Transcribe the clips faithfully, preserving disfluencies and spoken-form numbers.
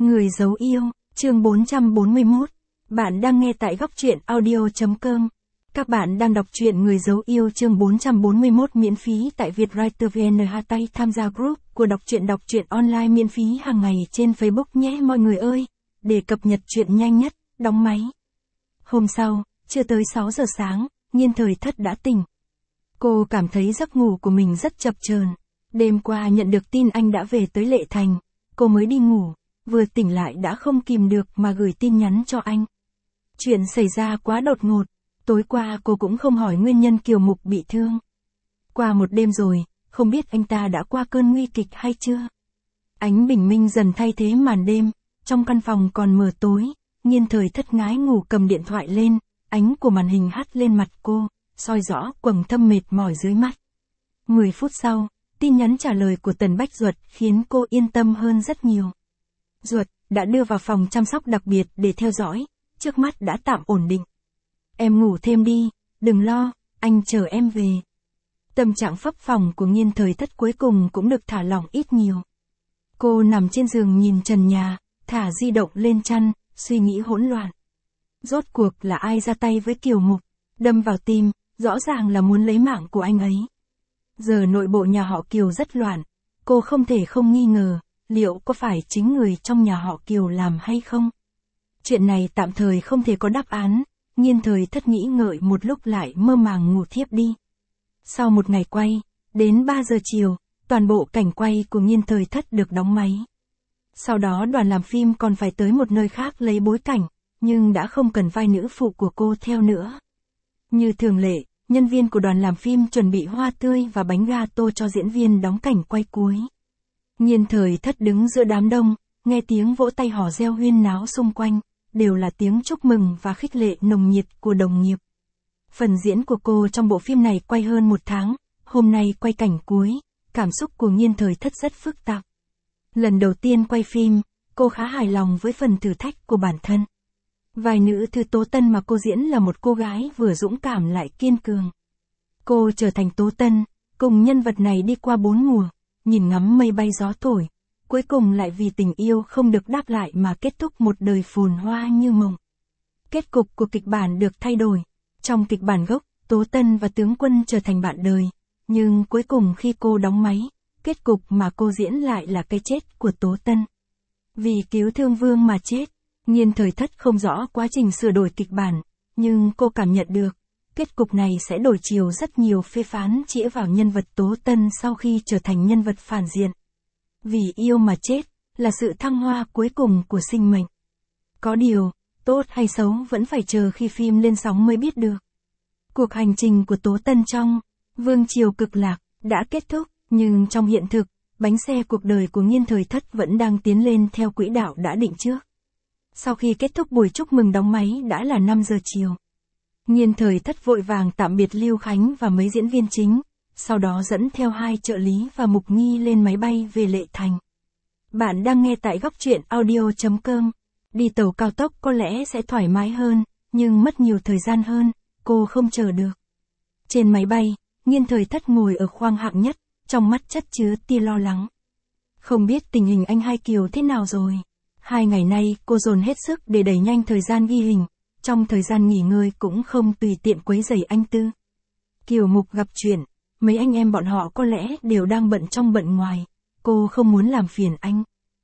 Người giấu yêu, chương bốn trăm bốn mươi mốt. Bạn đang nghe tại góc truyện audio chấm com. Các bạn đang đọc truyện Người giấu yêu chương bốn trăm bốn mươi mốt miễn phí tại Vietwriter vê en. Tay tham gia group của đọc truyện đọc truyện online miễn phí hàng ngày trên Facebook nhé mọi người ơi. Để cập nhật truyện nhanh nhất, đóng máy. Hôm sau, chưa tới sáu giờ sáng, Nhiên Thời Thất đã tỉnh. Cô cảm thấy giấc ngủ của mình rất chập chờn. Đêm qua nhận được tin anh đã về tới Lệ Thành, cô mới đi ngủ, vừa tỉnh lại đã không kìm được mà gửi tin nhắn cho anh. Chuyện xảy ra quá đột ngột, tối qua cô cũng không hỏi nguyên nhân Kiều Mục bị thương. Qua một đêm rồi, không biết anh ta đã qua cơn nguy kịch hay chưa. Ánh bình minh dần thay thế màn đêm, trong căn phòng còn mờ tối, Nhiên Thời Thất ngái ngủ cầm điện thoại lên, ánh của màn hình hắt lên mặt cô, soi rõ quầng thâm mệt mỏi dưới mắt. Mười phút sau, tin nhắn trả lời của Tần Bách Duật khiến cô yên tâm hơn rất nhiều. Duật đã đưa vào phòng chăm sóc đặc biệt để theo dõi, trước mắt đã tạm ổn định. Em ngủ thêm đi, đừng lo, anh chờ em về. Tâm trạng phấp phồng của Nhiên Thời Thất cuối cùng cũng được thả lỏng ít nhiều. Cô nằm trên giường nhìn trần nhà, thả di động lên chăn, suy nghĩ hỗn loạn. Rốt cuộc là ai ra tay với Kiều Mục, đâm vào tim, rõ ràng là muốn lấy mạng của anh ấy. Giờ nội bộ nhà họ Kiều rất loạn, cô không thể không nghi ngờ, liệu có phải chính người trong nhà họ Kiều làm hay không? Chuyện này tạm thời không thể có đáp án, Nhiên Thời Thất nghĩ ngợi một lúc lại mơ màng ngủ thiếp đi. Sau một ngày quay, đến ba giờ chiều, toàn bộ cảnh quay của Nhiên Thời Thất được đóng máy. Sau đó đoàn làm phim còn phải tới một nơi khác lấy bối cảnh, nhưng đã không cần vai nữ phụ của cô theo nữa. Như thường lệ, nhân viên của đoàn làm phim chuẩn bị hoa tươi và bánh gato cho diễn viên đóng cảnh quay cuối. Nhiên Thời Thất đứng giữa đám đông, nghe tiếng vỗ tay hò reo huyên náo xung quanh, đều là tiếng chúc mừng và khích lệ nồng nhiệt của đồng nghiệp. Phần diễn của cô trong bộ phim này quay hơn một tháng, hôm nay quay cảnh cuối, cảm xúc của Nhiên Thời Thất rất phức tạp. Lần đầu tiên quay phim, cô khá hài lòng với phần thử thách của bản thân. Vai nữ Thư Tố Tân mà cô diễn là một cô gái vừa dũng cảm lại kiên cường. Cô trở thành Tố Tân, cùng nhân vật này đi qua bốn mùa, nhìn ngắm mây bay gió thổi, cuối cùng lại vì tình yêu không được đáp lại mà kết thúc một đời phồn hoa như mộng. Kết cục của kịch bản được thay đổi. Trong kịch bản gốc, Tố Tân và tướng quân trở thành bạn đời, nhưng cuối cùng khi cô đóng máy, kết cục mà cô diễn lại là cái chết của Tố Tân. Vì cứu thương vương mà chết. Nhiên Thời Thất không rõ quá trình sửa đổi kịch bản, nhưng cô cảm nhận được, kết cục này sẽ đổi chiều rất nhiều phê phán chĩa vào nhân vật Tố Tân sau khi trở thành nhân vật phản diện. Vì yêu mà chết, là sự thăng hoa cuối cùng của sinh mệnh. Có điều, tốt hay xấu vẫn phải chờ khi phim lên sóng mới biết được. Cuộc hành trình của Tố Tân trong Vương Triều Cực Lạc đã kết thúc, nhưng trong hiện thực, bánh xe cuộc đời của Nhiên Thời Thất vẫn đang tiến lên theo quỹ đạo đã định trước. Sau khi kết thúc buổi chúc mừng đóng máy đã là năm giờ chiều. Nhiên Thời Thất vội vàng tạm biệt Lưu Khánh và mấy diễn viên chính, sau đó dẫn theo hai trợ lý và Mục Nghi lên máy bay về Lệ Thành. Bạn đang nghe tại góc truyện audio chấm com. Đi tàu cao tốc có lẽ sẽ thoải mái hơn, nhưng mất nhiều thời gian hơn, cô không chờ được. Trên máy bay, Nhiên Thời Thất ngồi ở khoang hạng nhất, trong mắt chất chứa tia lo lắng. Không biết tình hình anh hai Kiều thế nào rồi. Hai ngày nay cô dồn hết sức để đẩy nhanh thời gian ghi hình, trong thời gian nghỉ ngơi cũng không tùy tiện quấy rầy anh Tư. Kiều Mục gặp chuyện, mấy anh em bọn họ có lẽ đều đang bận trong bận ngoài, cô không muốn làm phiền anh.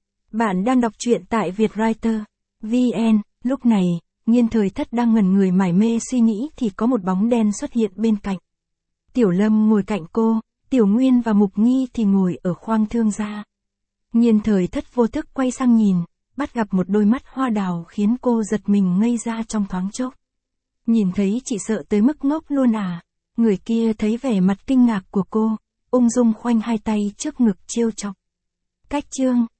Bạn đang đọc truyện tại Vietwriter vê en, lúc này, Nhiên Thời Thất đang ngẩn người mải mê suy nghĩ thì có một bóng đen xuất hiện bên cạnh. Tiểu Lâm ngồi cạnh cô, Tiểu Nguyên và Mục Nghi thì ngồi ở khoang thương gia. Nhiên Thời Thất vô thức quay sang nhìn, bắt gặp một đôi mắt hoa đào khiến cô giật mình ngây ra trong thoáng chốc. Nhìn thấy chị sợ tới mức ngốc luôn à? Người kia thấy vẻ mặt kinh ngạc của cô, ung dung khoanh hai tay trước ngực trêu chọc. Cách chương